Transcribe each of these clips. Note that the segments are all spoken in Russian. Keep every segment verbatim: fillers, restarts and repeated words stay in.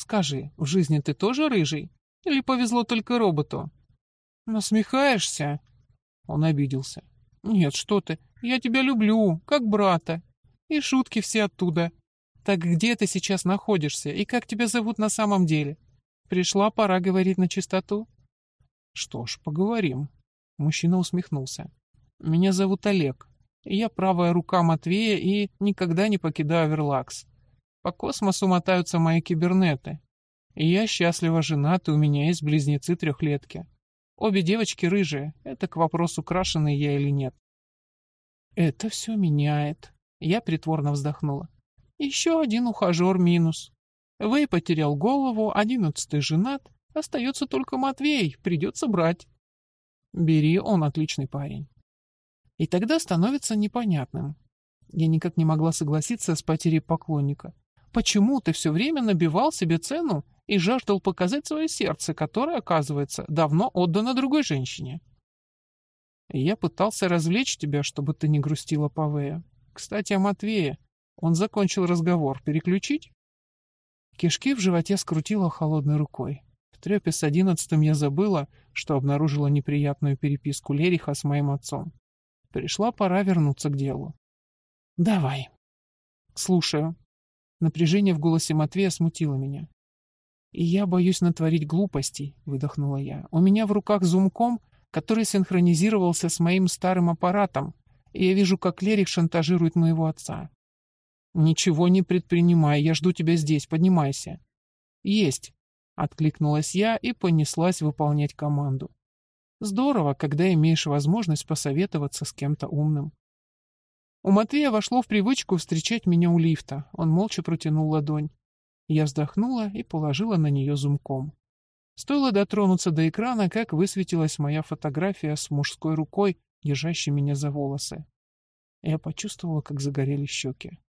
Скажи, в жизни ты тоже рыжий? Или повезло только роботу? Насмехаешься? Он обиделся. Нет, что ты, я тебя люблю, как брата. И шутки все оттуда. Так где ты сейчас находишься и как тебя зовут на самом деле? Пришла пора говорить на чистоту? Что ж, поговорим. Мужчина усмехнулся. Меня зовут Олег. Я правая рука Матвея и никогда не покидаю Верлакс. По космосу мотаются мои кибернеты. И я счастливо женат, и у меня есть близнецы-трехлетки. Обе девочки рыжие. Это к вопросу, крашеный я или нет. Это все меняет. Я притворно вздохнула. Еще один ухажер минус. Вэй потерял голову, одиннадцатый женат. Остается только Матвей, придется брать. Бери, он отличный парень. И тогда становится непонятным. Я никак не могла согласиться с потерей поклонника. Почему ты все время набивал себе цену и жаждал показать свое сердце, которое, оказывается, давно отдано другой женщине? И я пытался развлечь тебя, чтобы ты не грустила по Вэю. Кстати, о Матвее. Он закончил разговор. Переключить? Кишки в животе скрутило холодной рукой. В трёпе с одиннадцатым я забыла, что обнаружила неприятную переписку Лериха с моим отцом. Пришла пора вернуться к делу. «Давай». «Слушаю». Напряжение в голосе Матвея смутило меня. «И я боюсь натворить глупостей», — выдохнула я. «У меня в руках зумком, который синхронизировался с моим старым аппаратом, и я вижу, как Лерих шантажирует моего отца». «Ничего не предпринимай, я жду тебя здесь, поднимайся». «Есть», — откликнулась я и понеслась выполнять команду. Здорово, когда имеешь возможность посоветоваться с кем-то умным. У Матвея вошло в привычку встречать меня у лифта. Он молча протянул ладонь. Я вздохнула и положила на нее зумком. Стоило дотронуться до экрана, как высветилась моя фотография с мужской рукой, держащей меня за волосы. Я почувствовала, как загорели щеки.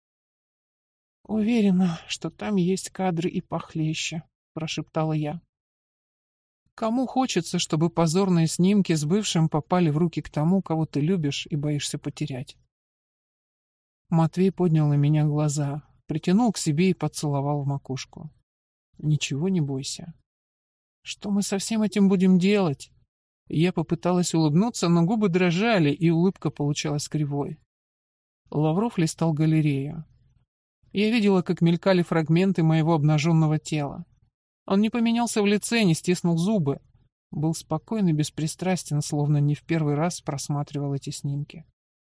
«Уверена, что там есть кадры и похлеще», — прошептала я. Кому хочется, чтобы позорные снимки с бывшим попали в руки к тому, кого ты любишь и боишься потерять? Матвей поднял на меня глаза, притянул к себе и поцеловал в макушку. Ничего не бойся. Что мы со всем этим будем делать? Я попыталась улыбнуться, но губы дрожали, и улыбка получалась кривой. Лавров листал галерею. Я видела, как мелькали фрагменты моего обнаженного тела. Он не поменялся в лице, не стиснул зубы. Был спокоен и беспристрастен, словно не в первый раз просматривал эти снимки.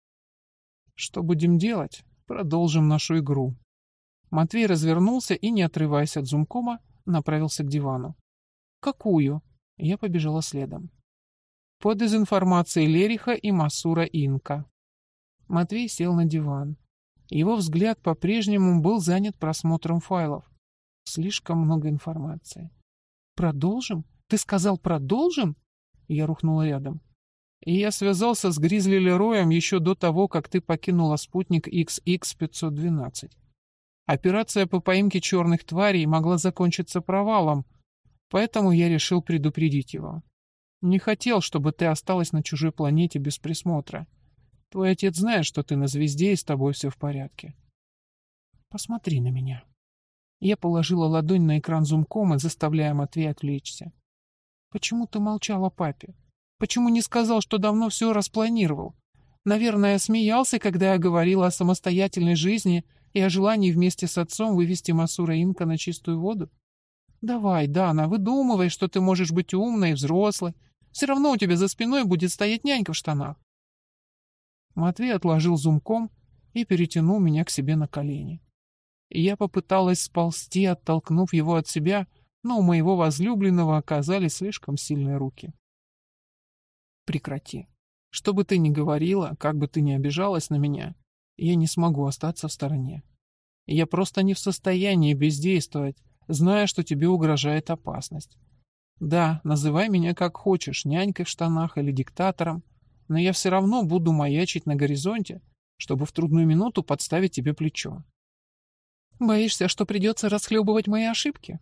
Что будем делать? Продолжим нашу игру. Матвей развернулся и, не отрываясь от зумкома, направился к дивану. Какую? Я побежала следом. По дезинформации Лериха и Масура Инка. Матвей сел на диван. Его взгляд по-прежнему был занят просмотром файлов. Слишком много информации. «Продолжим? Ты сказал, продолжим?» Я рухнула рядом. «И я связался с Гризли Лероем еще до того, как ты покинула спутник икс икс пятьсот двенадцать. Операция по поимке черных тварей могла закончиться провалом, поэтому я решил предупредить его. Не хотел, чтобы ты осталась на чужой планете без присмотра. Твой отец знает, что ты на звезде, и с тобой все в порядке. Посмотри на меня». Я положила ладонь на экран зумкома, заставляя Матвея отвлечься. «Почему ты молчал о папе? Почему не сказал, что давно все распланировал? Наверное, смеялся, когда я говорила о самостоятельной жизни и о желании вместе с отцом вывести Масура Инка на чистую воду? Давай, Дана, выдумывай, что ты можешь быть умной и взрослой. Все равно у тебя за спиной будет стоять нянька в штанах». Матвей отложил зумком и перетянул меня к себе на колени. Я попыталась сползти, оттолкнув его от себя, но у моего возлюбленного оказались слишком сильные руки. «Прекрати. Что бы ты ни говорила, как бы ты ни обижалась на меня, я не смогу остаться в стороне. Я просто не в состоянии бездействовать, зная, что тебе угрожает опасность. Да, называй меня как хочешь, нянькой в штанах или диктатором, но я все равно буду маячить на горизонте, чтобы в трудную минуту подставить тебе плечо. Боишься, что придется расхлебывать мои ошибки?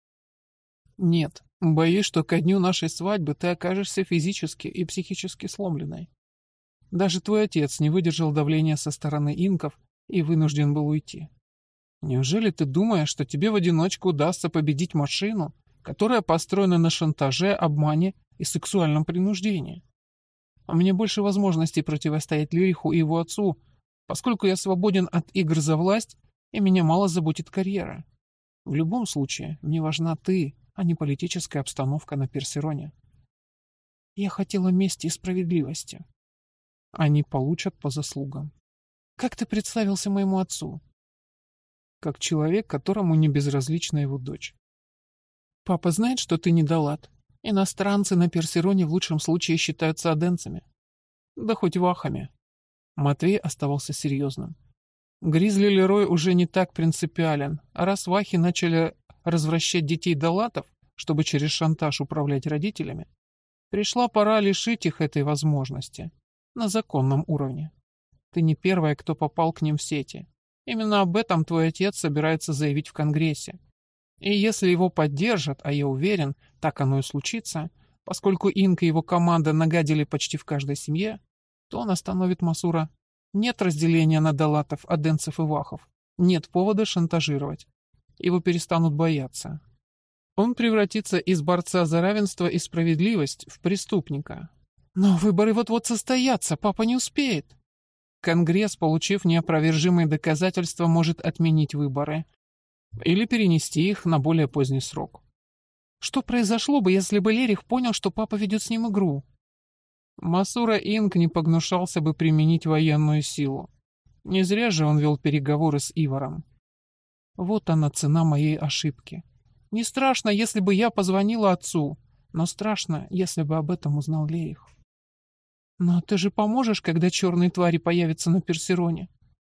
Нет, боюсь, что ко дню нашей свадьбы ты окажешься физически и психически сломленной. Даже твой отец не выдержал давления со стороны инков и вынужден был уйти. Неужели ты думаешь, что тебе в одиночку удастся победить машину, которая построена на шантаже, обмане и сексуальном принуждении? У меня больше возможностей противостоять Лериху и его отцу, поскольку я свободен от игр за власть, и меня мало заботит карьера. В любом случае, мне важна ты, а не политическая обстановка на Персероне. Я хотела мести и справедливости. Они получат по заслугам. Как ты представился моему отцу? Как человек, которому не безразлична его дочь. Папа знает, что ты недолад. Иностранцы на Персероне в лучшем случае считаются оденцами. Да хоть вахами. Матвей оставался серьезным. Гризли Лерой уже не так принципиален, а раз вахи начали развращать детей долатов, чтобы через шантаж управлять родителями, пришла пора лишить их этой возможности на законном уровне. Ты не первая, кто попал к ним в сети. Именно об этом твой отец собирается заявить в Конгрессе. И если его поддержат, а я уверен, так оно и случится, поскольку Инк и его команда нагадили почти в каждой семье, то он остановит Масура. Нет разделения на долатов, аденцев и вахов. Нет повода шантажировать. Его перестанут бояться. Он превратится из борца за равенство и справедливость в преступника. Но выборы вот-вот состоятся, папа не успеет. Конгресс, получив неопровержимые доказательства, может отменить выборы или перенести их на более поздний срок. Что произошло бы, если бы Лерих понял, что папа ведет с ним игру? Масура Инк не погнушался бы применить военную силу. Не зря же он вел переговоры с Иваром. Вот она цена моей ошибки. Не страшно, если бы я позвонила отцу, но страшно, если бы об этом узнал Лерих. Но ты же поможешь, когда черные твари появятся на Персероне?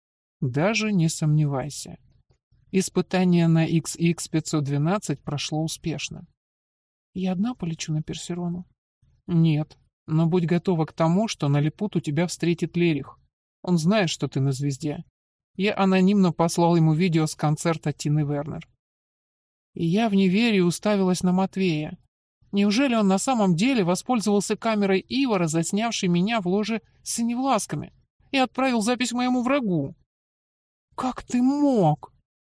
Даже не сомневайся. Испытание на икс икс пятьсот двенадцать прошло успешно. Я одна полечу на Персерону? Нет, но будь готова к тому, что на Лилипуту тебя встретит Лерих. Он знает, что ты на звезде. Я анонимно послал ему видео с концерта Тины Вернер. И я в неверии уставилась на Матвея. Неужели он на самом деле воспользовался камерой Ивара, заснявшей меня в ложе с синевласками, и отправил запись моему врагу? Как ты мог?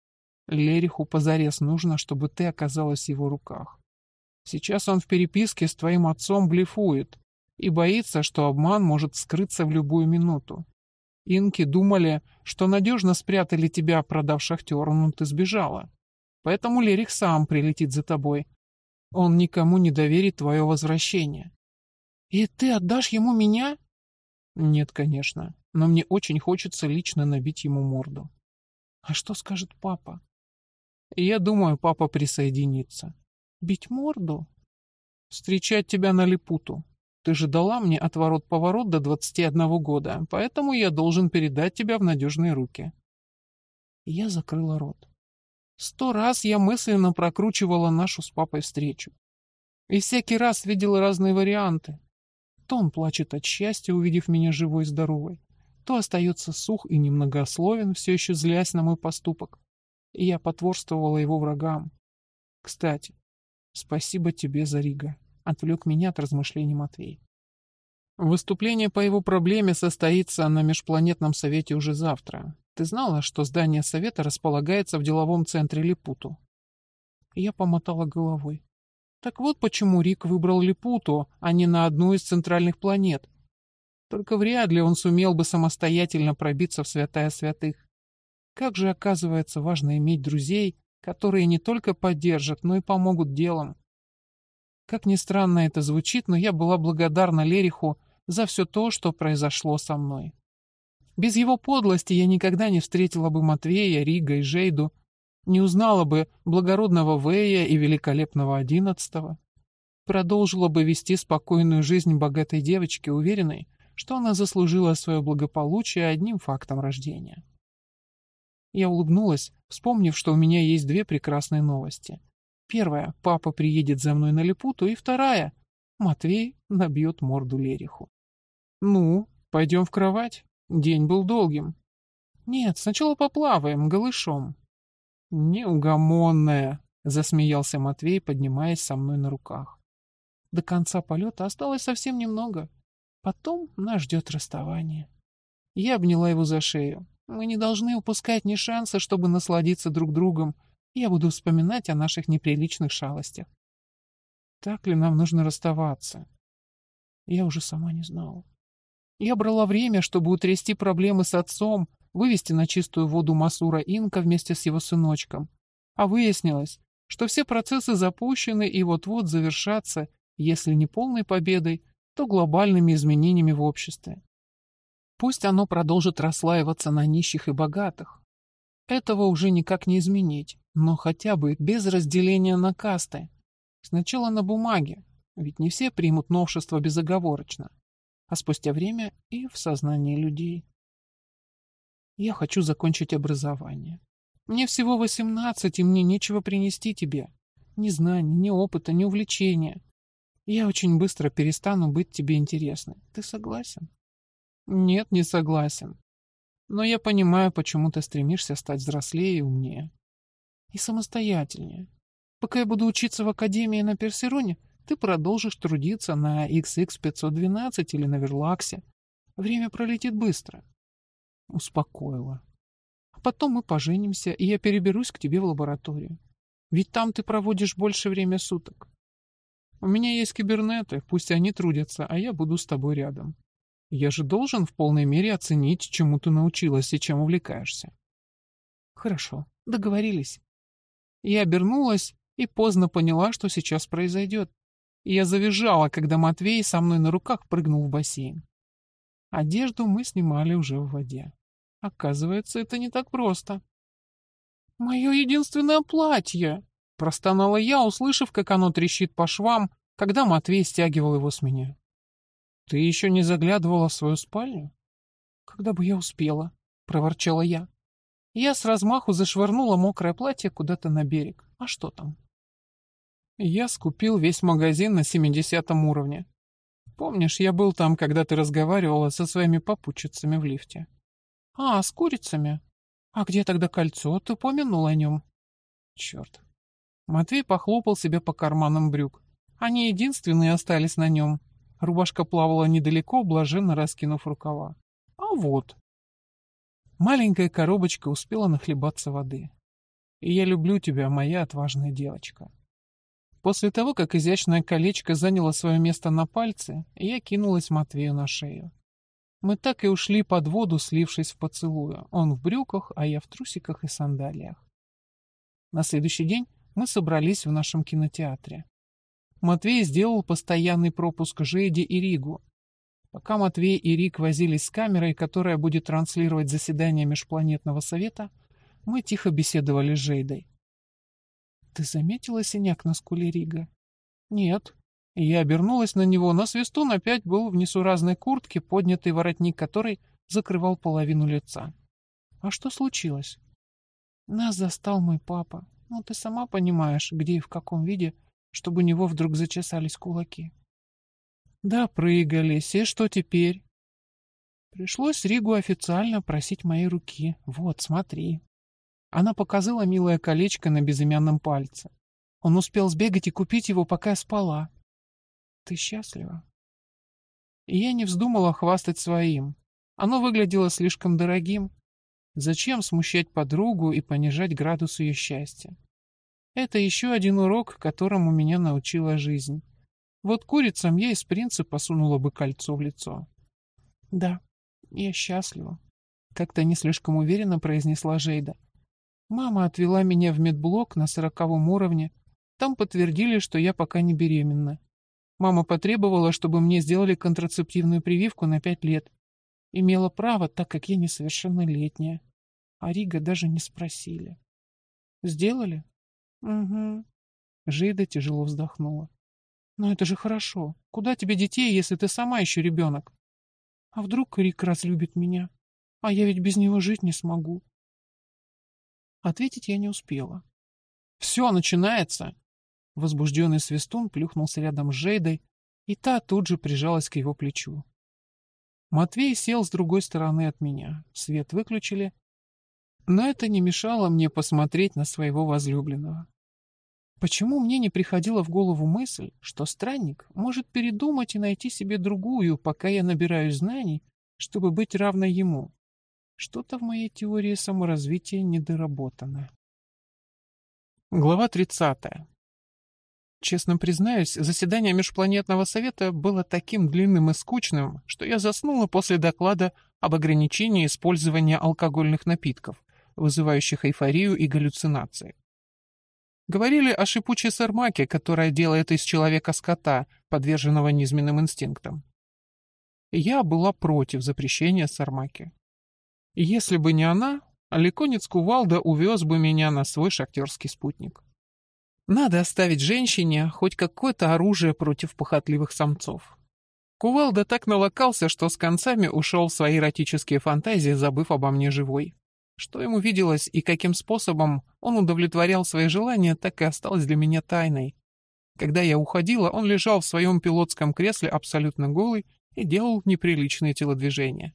Лериху позарез нужно, чтобы ты оказалась в его руках. Сейчас он в переписке с твоим отцом блефует и боится, что обман может скрыться в любую минуту. Инки думали, что надежно спрятали тебя, продав шахтеру, но ты сбежала. Поэтому Лерих сам прилетит за тобой. Он никому не доверит твое возвращение. И ты отдашь ему меня? Нет, конечно, но мне очень хочется лично набить ему морду. А что скажет папа? Я думаю, папа присоединится. Бить морду? Встречать тебя на Лилипуту. Ты же дала мне отворот-поворот до двадцати одного года, поэтому я должен передать тебя в надежные руки. Я закрыла рот. Сто раз я мысленно прокручивала нашу с папой встречу. И всякий раз видела разные варианты. То он плачет от счастья, увидев меня живой и здоровой, то остается сух и немногословен, все еще злясь на мой поступок. И я потворствовала его врагам. Кстати, спасибо тебе за Рига. Отвлек меня от размышлений Матвей. Выступление по его проблеме состоится на межпланетном совете уже завтра. Ты знала, что здание совета располагается в деловом центре Лилипуту? Я помотала головой. Так вот почему Рик выбрал Лилипуту, а не на одну из центральных планет. Только вряд ли он сумел бы самостоятельно пробиться в святая святых. Как же, оказывается, важно иметь друзей, которые не только поддержат, но и помогут делом. Как ни странно это звучит, но я была благодарна Лериху за все то, что произошло со мной. Без его подлости я никогда не встретила бы Матвея, Рига и Жейду, не узнала бы благородного Вэя и великолепного Одиннадцатого, продолжила бы вести спокойную жизнь богатой девочки, уверенной, что она заслужила свое благополучие одним фактом рождения. Я улыбнулась, вспомнив, что у меня есть две прекрасные новости. Первая — папа приедет за мной на Лилипуту, и вторая — Матвей набьет морду Лериху. Ну, пойдем в кровать? День был долгим. Нет, сначала поплаваем, голышом. Неугомонная, засмеялся Матвей, поднимаясь со мной на руках. До конца полета осталось совсем немного. Потом нас ждет расставание. Я обняла его за шею. Мы не должны упускать ни шанса, чтобы насладиться друг другом. Я буду вспоминать о наших неприличных шалостях. Так ли нам нужно расставаться? Я уже сама не знала. Я брала время, чтобы утрясти проблемы с отцом, вывести на чистую воду Масура Инка вместе с его сыночком. А выяснилось, что все процессы запущены и вот-вот завершатся, если не полной победой, то глобальными изменениями в обществе. Пусть оно продолжит расслаиваться на нищих и богатых. Этого уже никак не изменить, но хотя бы без разделения на касты. Сначала на бумаге, ведь не все примут новшество безоговорочно, а спустя время и в сознании людей. Я хочу закончить образование. Мне всего восемнадцать, и мне нечего принести тебе. Ни знаний, ни опыта, ни увлечения. Я очень быстро перестану быть тебе интересной. Ты согласен? Нет, не согласен. Но я понимаю, почему ты стремишься стать взрослее и умнее. И самостоятельнее. Пока я буду учиться в академии на Персероне, ты продолжишь трудиться на икс икс пятьсот двенадцать или на Верлаксе. Время пролетит быстро. Успокоила. А потом мы поженимся, и я переберусь к тебе в лабораторию. Ведь там ты проводишь больше время суток. У меня есть кибернеты, пусть они трудятся, а я буду с тобой рядом. Я же должен в полной мере оценить, чему ты научилась и чем увлекаешься. Хорошо, договорились. Я обернулась и поздно поняла, что сейчас произойдет. Я завизжала, когда Матвей со мной на руках прыгнул в бассейн. Одежду мы снимали уже в воде. Оказывается, это не так просто. «Мое единственное платье!» — простонала я, услышав, как оно трещит по швам, когда Матвей стягивал его с меня. «Ты еще не заглядывала в свою спальню?» «Когда бы я успела?» — проворчала я. Я с размаху зашвырнула мокрое платье куда-то на берег. А что там? Я скупил весь магазин на семидесятом уровне. Помнишь, я был там, когда ты разговаривала со своими попутчицами в лифте? А, с курицами? А где тогда кольцо? Ты упомянул о нем. Черт. Матвей похлопал себя по карманам брюк. Они единственные остались на нем. Рубашка плавала недалеко, блаженно раскинув рукава. А вот. Маленькая коробочка успела нахлебаться воды. И я люблю тебя, моя отважная девочка. После того, как изящное колечко заняло свое место на пальце, я кинулась Матвею на шею. Мы так и ушли под воду, слившись в поцелую. Он в брюках, а я в трусиках и сандалиях. На следующий день мы собрались в нашем кинотеатре. Матвей сделал постоянный пропуск Жейде и Ригу. Пока Матвей и Рик возились с камерой, которая будет транслировать заседание Межпланетного совета, мы тихо беседовали с Жейдой. «Ты заметила синяк на скуле Рига?» «Нет». Я обернулась на него, но Свистун опять был в несуразной куртке, поднятый воротник которой закрывал половину лица. «А что случилось?» «Нас застал мой папа. Ну, ты сама понимаешь, где и в каком виде, чтобы у него вдруг зачесались кулаки». «Да, прыгались. И что теперь?» «Пришлось Ригу официально просить моей руки. Вот, смотри». Она показала милое колечко на безымянном пальце. Он успел сбегать и купить его, пока я спала. Ты счастлива? И я не вздумала хвастать своим. Оно выглядело слишком дорогим. Зачем смущать подругу и понижать градус ее счастья? Это еще один урок, которому меня научила жизнь. Вот курицам я из принципа сунула бы кольцо в лицо. Да, я счастлива. Как-то не слишком уверенно произнесла Жейда. Мама отвела меня в медблок на сороковом уровне. Там подтвердили, что я пока не беременна. Мама потребовала, чтобы мне сделали контрацептивную прививку на пять лет. Имела право, так как я несовершеннолетняя. А Рига даже не спросили. Сделали? Угу. Жейда тяжело вздохнула. Но это же хорошо. Куда тебе детей, если ты сама еще ребенок? А вдруг Рик разлюбит меня? А я ведь без него жить не смогу. Ответить я не успела. Все, начинается. Возбужденный Свистун плюхнулся рядом с Жейдой, и та тут же прижалась к его плечу. Матвей сел с другой стороны от меня. Свет выключили, но это не мешало мне посмотреть на своего возлюбленного. Почему мне не приходила в голову мысль, что странник может передумать и найти себе другую, пока я набираюсь знаний, чтобы быть равной ему? Что-то в моей теории саморазвития недоработано. Глава тридцатая. Честно признаюсь, заседание Межпланетного совета было таким длинным и скучным, что я заснула после доклада об ограничении использования алкогольных напитков, вызывающих эйфорию и галлюцинации. Говорили о шипучей сармаке, которая делает из человека скота, подверженного низменным инстинктам. Я была против запрещения сармаки. Если бы не она, Ликонец Кувалда увез бы меня на свой шахтерский спутник. Надо оставить женщине хоть какое-то оружие против похотливых самцов. Кувалда так налокался, что с концами ушел в свои эротические фантазии, забыв обо мне живой. Что ему виделось и каким способом он удовлетворял свои желания, так и осталось для меня тайной. Когда я уходила, он лежал в своем пилотском кресле абсолютно голый и делал неприличные телодвижения.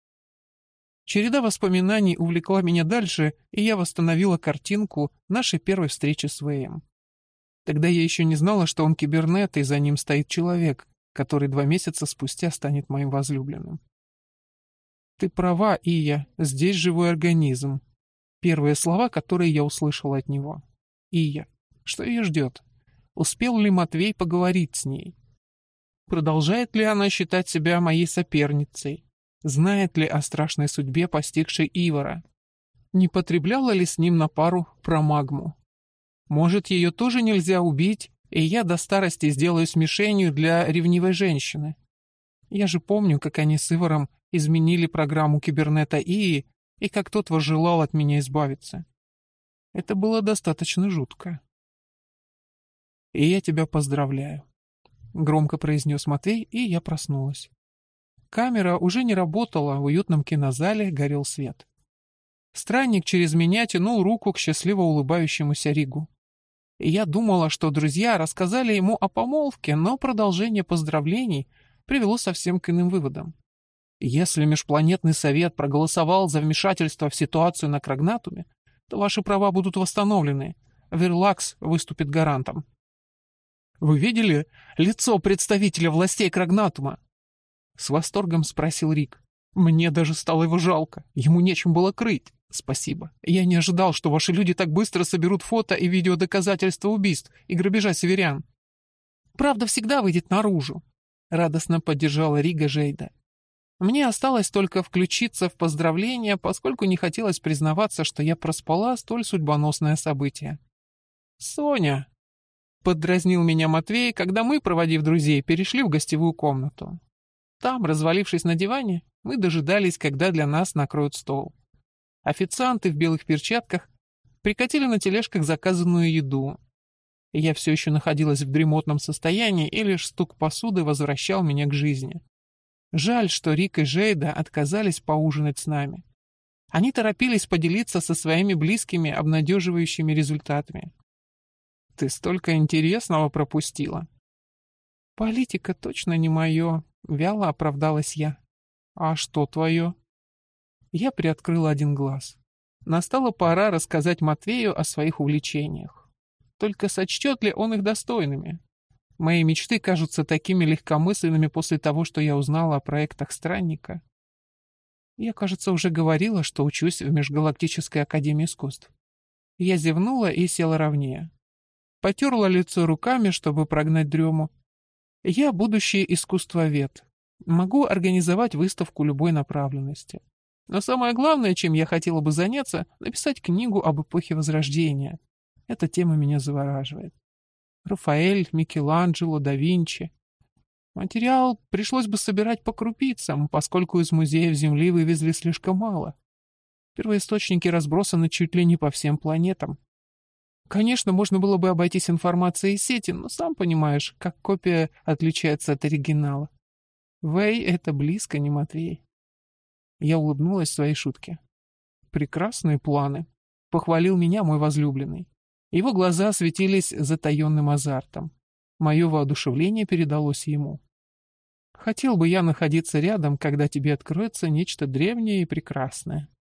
Череда воспоминаний увлекла меня дальше, и я восстановила картинку нашей первой встречи с Вэем. Тогда я еще не знала, что он кибернет, и за ним стоит человек, который два месяца спустя станет моим возлюбленным. «Ты права, Ия, здесь живой организм». Первые слова, которые я услышала от него. Ия. Что ее ждет? Успел ли Матвей поговорить с ней? Продолжает ли она считать себя моей соперницей? Знает ли о страшной судьбе, постигшей Ивара? Не потребляла ли с ним на пару промагму? Может, ее тоже нельзя убить, и я до старости сделаюсь мишенью для ревнивой женщины? Я же помню, как они с Иваром изменили программу кибернета Ии, и как тот возжелал от меня избавиться. Это было достаточно жутко. «И я тебя поздравляю», — громко произнес Матвей, и я проснулась. Камера уже не работала, в уютном кинозале горел свет. Странник через меня тянул руку к счастливо улыбающемуся Ригу. И я думала, что друзья рассказали ему о помолвке, но продолжение поздравлений привело совсем к иным выводам. Если Межпланетный совет проголосовал за вмешательство в ситуацию на Крагнатуме, то ваши права будут восстановлены. Верлакс выступит гарантом. «Вы видели лицо представителя властей Крагнатума?» С восторгом спросил Рик. «Мне даже стало его жалко. Ему нечем было крыть. Спасибо. Я не ожидал, что ваши люди так быстро соберут фото и видеодоказательства убийств и грабежа северян. Правда всегда выйдет наружу», — радостно поддержала Рига Жейда. Мне осталось только включиться в поздравления, поскольку не хотелось признаваться, что я проспала столь судьбоносное событие. «Соня!» — поддразнил меня Матвей, когда мы, проводив друзей, перешли в гостевую комнату. Там, развалившись на диване, мы дожидались, когда для нас накроют стол. Официанты в белых перчатках прикатили на тележках заказанную еду. И я все еще находилась в дремотном состоянии, и лишь стук посуды возвращал меня к жизни. Жаль, что Рик и Жейда отказались поужинать с нами. Они торопились поделиться со своими близкими обнадеживающими результатами. «Ты столько интересного пропустила». «Политика точно не мое», — вяло оправдалась я. «А что твое?» Я приоткрыла один глаз. Настала пора рассказать Матвею о своих увлечениях. Только сочтет ли он их достойными? Мои мечты кажутся такими легкомысленными после того, что я узнала о проектах Странника. Я, кажется, уже говорила, что учусь в Межгалактической академии искусств. Я зевнула и села ровнее. Потерла лицо руками, чтобы прогнать дрему. Я будущий искусствовед. Могу организовать выставку любой направленности. Но самое главное, чем я хотела бы заняться, написать книгу об эпохе Возрождения. Эта тема меня завораживает. Рафаэль, Микеланджело, да Винчи. Материал пришлось бы собирать по крупицам, поскольку из музеев Земли вывезли слишком мало. Первоисточники разбросаны чуть ли не по всем планетам. Конечно, можно было бы обойтись информацией из сети, но сам понимаешь, как копия отличается от оригинала. Вэй — это близко, не Матвей. Я улыбнулась своей шутке. «Прекрасные планы», — похвалил меня мой возлюбленный. Его глаза светились затаенным азартом. Мое воодушевление передалось ему. «Хотел бы я находиться рядом, когда тебе откроется нечто древнее и прекрасное».